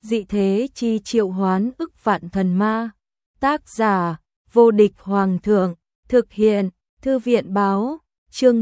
dị thế chi triệu hoán ức vạn thần ma. Tác giả, vô địch hoàng thượng, thực hiện, thư viện báo, chương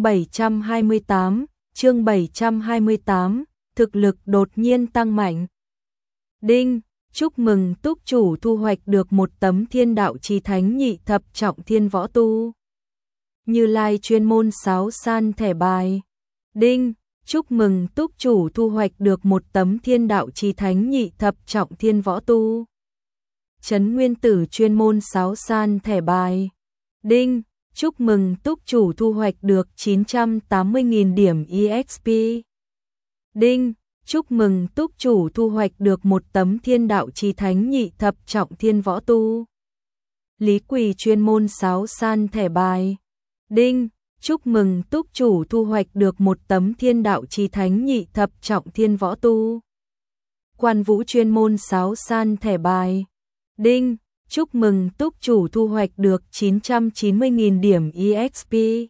728, thực lực đột nhiên tăng mạnh. Đinh, chúc mừng túc chủ thu hoạch được một tấm thiên đạo chí thánh nhị thập trọng thiên võ tu. Như Lai chuyên môn sáo san thẻ bài. Đinh, chúc mừng túc chủ thu hoạch được một tấm thiên đạo chí thánh nhị thập trọng thiên võ tu. Trấn Nguyên Tử chuyên môn sáo san thẻ bài. Đinh, chúc mừng túc chủ thu hoạch được 980.000 điểm EXP. Đinh, chúc mừng túc chủ thu hoạch được một tấm thiên đạo chí thánh nhị thập trọng thiên võ tu. Lý Quỳ chuyên môn sáo san thẻ bài. Đinh, chúc mừng túc chủ thu hoạch được một tấm thiên đạo chí thánh nhị thập trọng thiên võ tu. Quan Vũ chuyên môn sáo san thẻ bài. Đinh, chúc mừng túc chủ thu hoạch được 990.000 điểm EXP.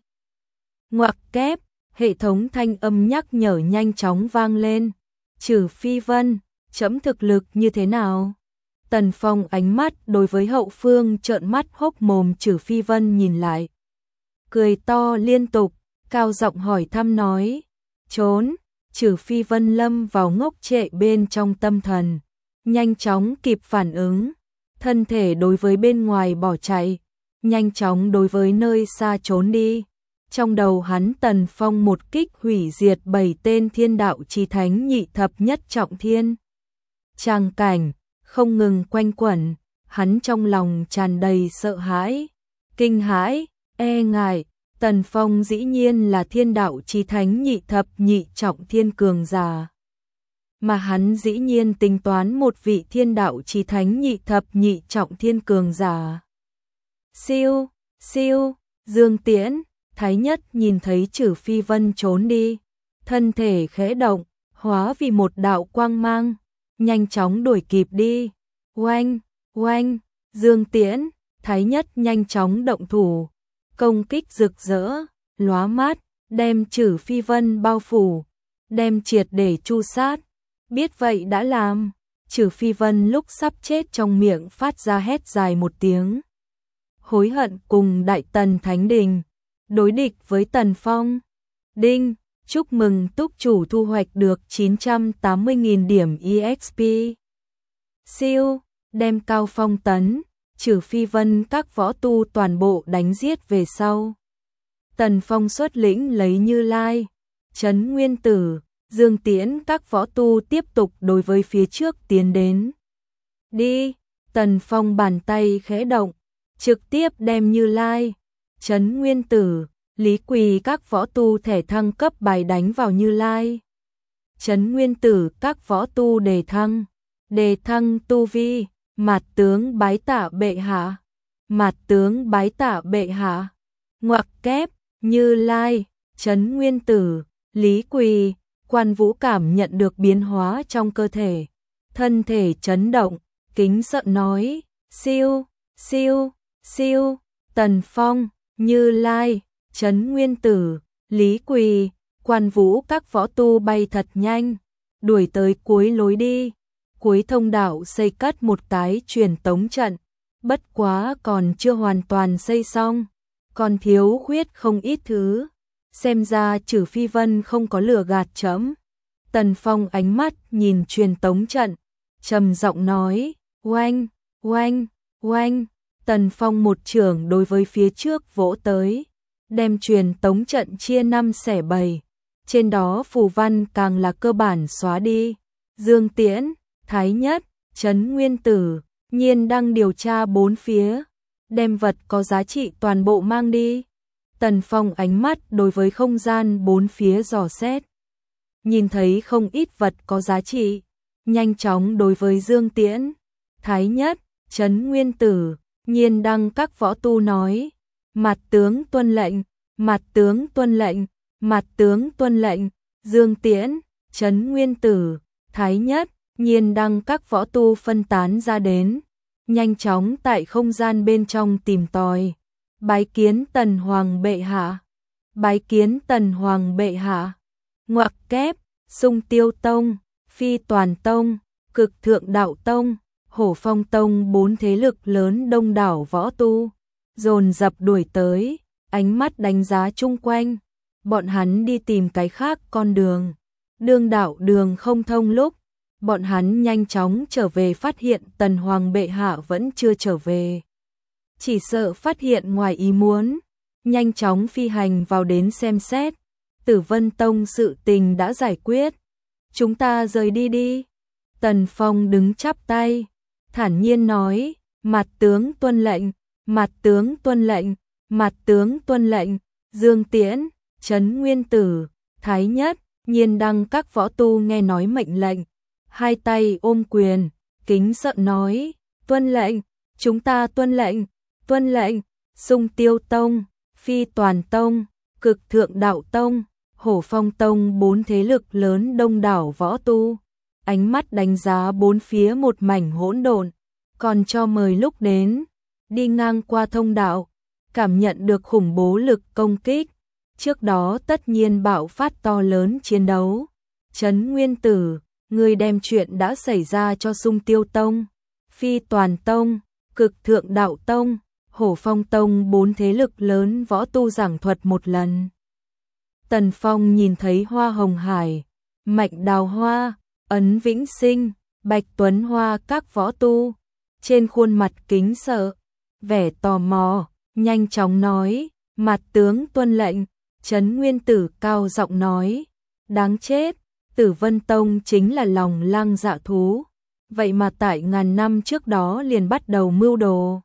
Ngoặc kép, hệ thống thanh âm nhắc nhở nhanh chóng vang lên. Trừ Phi Vân, chấm thực lực như thế nào? Tần Phong ánh mắt đối với hậu phương trợn mắt hốc mồm Trừ Phi Vân nhìn lại. Cười to liên tục, cao giọng hỏi thăm nói. Trốn, Trừ Phi Vân lâm vào ngốc trệ bên trong tâm thần. Nhanh chóng kịp phản ứng. Thân thể đối với bên ngoài bỏ chạy. Nhanh chóng đối với nơi xa trốn đi. Trong đầu hắn Tần Phong một kích hủy diệt 7 tên thiên đạo chí thánh nhị thập nhất trọng thiên. Tràng cảnh không ngừng quanh quẩn, hắn trong lòng tràn đầy sợ hãi, kinh hãi, e ngại. Tần Phong dĩ nhiên là thiên đạo chí thánh nhị thập nhị trọng thiên cường giả. Mà hắn dĩ nhiên tính toán một vị thiên đạo chí thánh nhị thập nhị trọng thiên cường giả. Siêu, siêu, Dương Tiễn, Thái Nhất nhìn thấy Trừ Phi Vân trốn đi, thân thể khẽ động, hóa vì một đạo quang mang, nhanh chóng đuổi kịp đi. Oanh, oanh, Dương Tiễn, Thái Nhất nhanh chóng động thủ, công kích rực rỡ, lóa mắt, đem Trừ Phi Vân bao phủ, đem triệt để tru sát. Biết vậy đã làm, Trừ Phi Vân lúc sắp chết trong miệng phát ra hét dài một tiếng. Hối hận cùng Đại Tần Thánh Đình đối địch với Tần Phong. Đinh, chúc mừng túc chủ thu hoạch được 980.000 điểm EXP. Siêu, đem Cao Phong tấn, Trừ Phi Vân các võ tu toàn bộ đánh giết về sau. Tần Phong xuất lĩnh lấy Như Lai, Trấn Nguyên Tử, Dương Tiễn các võ tu tiếp tục đối với phía trước tiến đến. Đi, Tần Phong bàn tay khẽ động, trực tiếp đem Như Lai, Trấn Nguyên Tử, Lý Quỳ các võ tu thể thăng cấp bài đánh vào Như Lai. Trấn Nguyên Tử các võ tu đề thăng tu vi, Mạt tướng bái tạ bệ hạ, Mạt tướng bái tạ bệ hạ. Ngoặc kép, Như Lai, Trấn Nguyên Tử, Lý Quỳ, Quan Vũ cảm nhận được biến hóa trong cơ thể, thân thể chấn động, kính sợ nói, siêu, siêu, siêu, Tần Phong, Như Lai, Trấn Nguyên Tử, Lý Quỳ, Quan Vũ các võ tu bay thật nhanh, đuổi tới cuối lối đi, cuối thông đạo xây cất một cái truyền tống trận, bất quá còn chưa hoàn toàn xây xong, còn thiếu khuyết không ít thứ, xem ra Trừ Phi Vân không có lừa gạt trẫm. Tần Phong ánh mắt nhìn truyền tống trận, trầm giọng nói, oanh, oanh, oanh. Tần Phong một chưởng đối với phía trước vỗ tới, đem truyền tống trận chia 5 xẻ 7, trên đó phù văn càng là cơ bản xóa đi. Dương Tiễn, Thái Nhất, Trấn Nguyên Tử, Nhiên đang điều tra bốn phía, đem vật có giá trị toàn bộ mang đi. Tần Phong ánh mắt đối với không gian bốn phía dò xét, nhìn thấy không ít vật có giá trị, nhanh chóng đối với Dương Tiễn, Thái Nhất, Trấn Nguyên Tử, Nhiên đăng các võ tu nói, Mạt tướng tuân lệnh, Mạt tướng tuân lệnh, Mạt tướng tuân lệnh. Dương Tiễn, Trấn Nguyên Tử, Thái Nhất, Nhiên đăng các võ tu phân tán ra đến, nhanh chóng tại không gian bên trong tìm tòi. Bái kiến Tần Hoàng bệ hạ, bái kiến Tần Hoàng bệ hạ. Ngoặc kép, Sung Tiêu Tông, Phi Toàn Tông, Cực Thượng Đạo Tông, Hổ Phong Tông, 4 thế lực lớn đông đảo võ tu dồn dập đuổi tới, ánh mắt đánh giá chung quanh. Bọn hắn đi tìm cái khác con đường. Đương đạo đường không thông lúc, bọn hắn nhanh chóng trở về, phát hiện Tần Hoàng bệ hạ vẫn chưa trở về. Chỉ sợ phát hiện ngoài ý muốn, nhanh chóng phi hành vào đến xem xét. Tử Vân Tông sự tình đã giải quyết, chúng ta rời đi đi. Tần Phong đứng chắp tay, thản nhiên nói, mặt tướng tuân lệnh, mặt tướng tuân lệnh, mặt tướng tuân lệnh. Dương Tiễn, Trấn Nguyên Tử, Thái Nhất, Nhiên Đăng các võ tu nghe nói mệnh lệnh, hai tay ôm quyền, kính sợ nói, tuân lệnh, chúng ta tuân lệnh, tuân lệnh. Sung Tiêu Tông, Phi Toàn Tông, Cực Thượng Đạo Tông, Hổ Phong Tông, 4 thế lực lớn đông đảo võ tu, ánh mắt đánh giá bốn phía một mảnh hỗn độn, còn cho mời lúc đến, đi ngang qua thông đạo, cảm nhận được khủng bố lực công kích. Trước đó tất nhiên bạo phát to lớn chiến đấu. Trấn Nguyên Tử, người đem chuyện đã xảy ra cho Sung Tiêu Tông, Phi Toàn Tông, Cực Thượng Đạo Tông, Hổ Phong Tông, 4 thế lực lớn võ tu giảng thuật một lần. Tần Phong nhìn thấy Hoa Hồng Hải, Mạnh Đào Hoa, Ấn Vĩnh Sinh, Bạch Tuấn Hoa các võ tu, trên khuôn mặt kính sợ, vẻ tò mò, nhanh chóng nói, mặt tướng tuân lệnh. Trấn Nguyên Tử cao giọng nói, đáng chết, Tử Vân Tông chính là lòng lang dạ thú, vậy mà tại ngàn năm trước đó liền bắt đầu mưu đồ.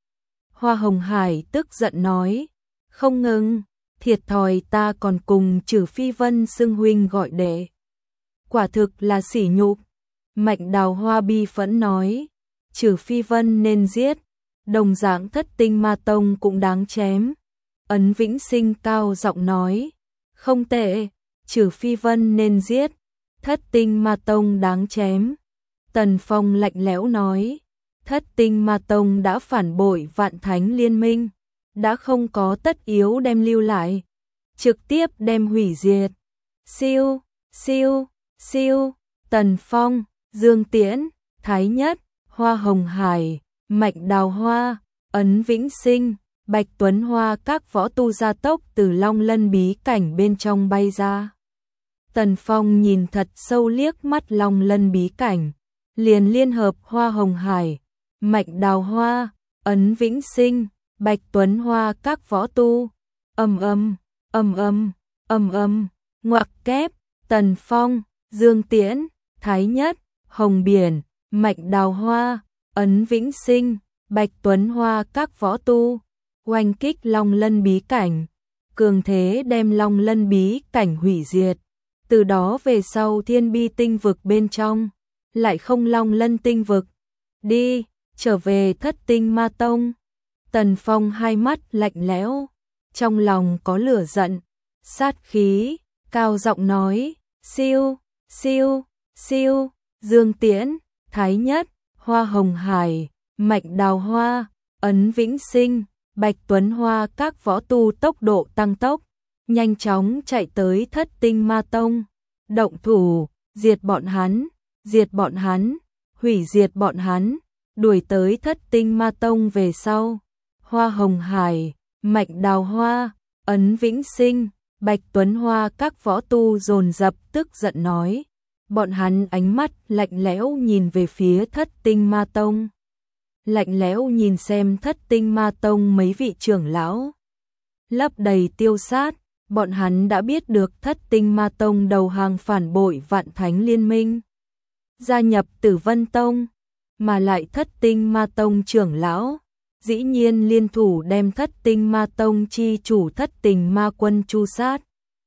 Hoa Hồng Hải tức giận nói, không ngừng, thiệt thòi ta còn cùng Trử Phi Vân xưng huynh gọi đệ. Quả thực là sỉ nhục. Mạnh Đào Hoa bi phẫn nói, Trử Phi Vân nên giết, đồng dạng Thất Tinh Ma Tông cũng đáng chém. Ấn Vĩnh Sinh cao giọng nói, không tệ, Trử Phi Vân nên giết, Thất Tinh Ma Tông đáng chém. Tần Phong lạnh lẽo nói, Thất Tinh Ma Tông đã phản bội Vạn Thánh Liên Minh, đã không có tất yếu đem lưu lại, trực tiếp đem hủy diệt. Siêu, siêu, siêu. Tần Phong, Dương Tiễn, Thái Nhất, Hoa Hồng Hải, Mạnh Đào Hoa, Ấn Vĩnh Sinh, Bạch Tuấn Hoa các võ tu gia tốc từ Long Lân bí cảnh bên trong bay ra. Tần Phong nhìn thật sâu liếc mắt Long Lân bí cảnh, liền liên hợp Hoa Hồng Hải, Mạnh Đào Hoa, Ấn Vĩnh Sinh, Bạch Tuấn Hoa các võ tu. Ầm ầm, ầm ầm, ầm ầm, ngoặc kép. Tần Phong, Dương Tiễn, Thái Nhất, Hồng Biển, Mạnh Đào Hoa, Ấn Vĩnh Sinh, Bạch Tuấn Hoa các võ tu oanh kích Long Lân bí cảnh, cường thế đem Long Lân bí cảnh hủy diệt. Từ đó về sau Thiên Bi tinh vực bên trong lại không Long Lân tinh vực. Đi, trở về Thất Tinh Ma Tông. Tần Phong hai mắt lạnh lẽo, trong lòng có lửa giận, sát khí, cao giọng nói, siêu, siêu, siêu. Dương Tiễn, Thái Nhất, Hoa Hồng Hải, Mạnh Đào Hoa, Ấn Vĩnh Sinh, Bạch Tuấn Hoa các võ tu tốc độ tăng tốc, nhanh chóng chạy tới Thất Tinh Ma Tông, động thủ, diệt bọn hắn, diệt bọn hắn, hủy diệt bọn hắn. Đuổi tới Thất Tinh Ma Tông về sau, Hoa Hồng Hải, Mạnh Đào Hoa, Ấn Vĩnh Sinh, Bạch Tuấn Hoa các võ tu dồn dập tức giận nói, bọn hắn ánh mắt lạnh lẽo nhìn về phía Thất Tinh Ma Tông. Lạnh lẽo nhìn xem Thất Tinh Ma Tông mấy vị trưởng lão, lấp đầy tiêu sát. Bọn hắn đã biết được Thất Tinh Ma Tông đầu hàng phản bội Vạn Thánh Liên Minh, gia nhập Tử Vân Tông, mà lại Thất Tinh Ma Tông trưởng lão dĩ nhiên liên thủ đem Thất Tinh Ma Tông chi chủ Thất Tình Ma Quân tru sát.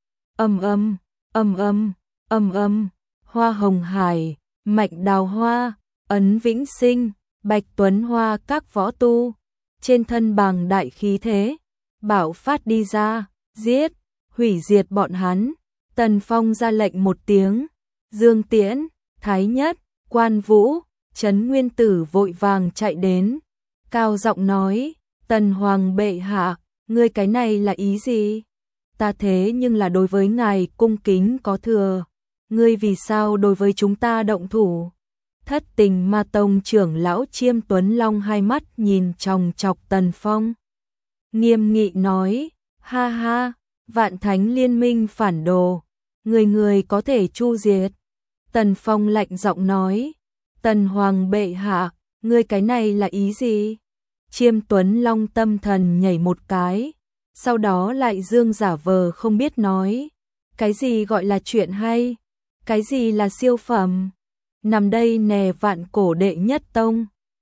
Ầm ầm, ầm ầm, ầm ầm. Hoa Hồng Hải, Mạnh Đào Hoa, Ấn Vĩnh Sinh, Bạch Tuấn Hoa các võ tu trên thân bằng đại khí thế bạo phát đi ra, giết, hủy diệt bọn hắn. Tần Phong ra lệnh một tiếng, Dương Tiễn, Thái Nhất, Quan Vũ, Trấn Nguyên Tử vội vàng chạy đến, cao giọng nói, Tần Hoàng bệ hạ, ngươi cái này là ý gì? Ta thế nhưng là đối với ngài cung kính có thừa, ngươi vì sao đối với chúng ta động thủ? Thất Tình Ma Tông trưởng lão Chiêm Tuấn Long hai mắt nhìn chòng chọc Tần Phong. Nghiêm nghị nói, ha ha, Vạn Thánh Liên Minh phản đồ, người người có thể chu diệt. Tần Phong lạnh giọng nói, Tần Hoàng bệ hạ, ngươi cái này là ý gì? Chiêm Tuấn Long tâm thần nhảy một cái, sau đó lại dương giả vờ không biết nói, cái gì gọi là chuyện hay, cái gì là siêu phẩm, nằm đây nè Vạn Cổ đệ nhất tông,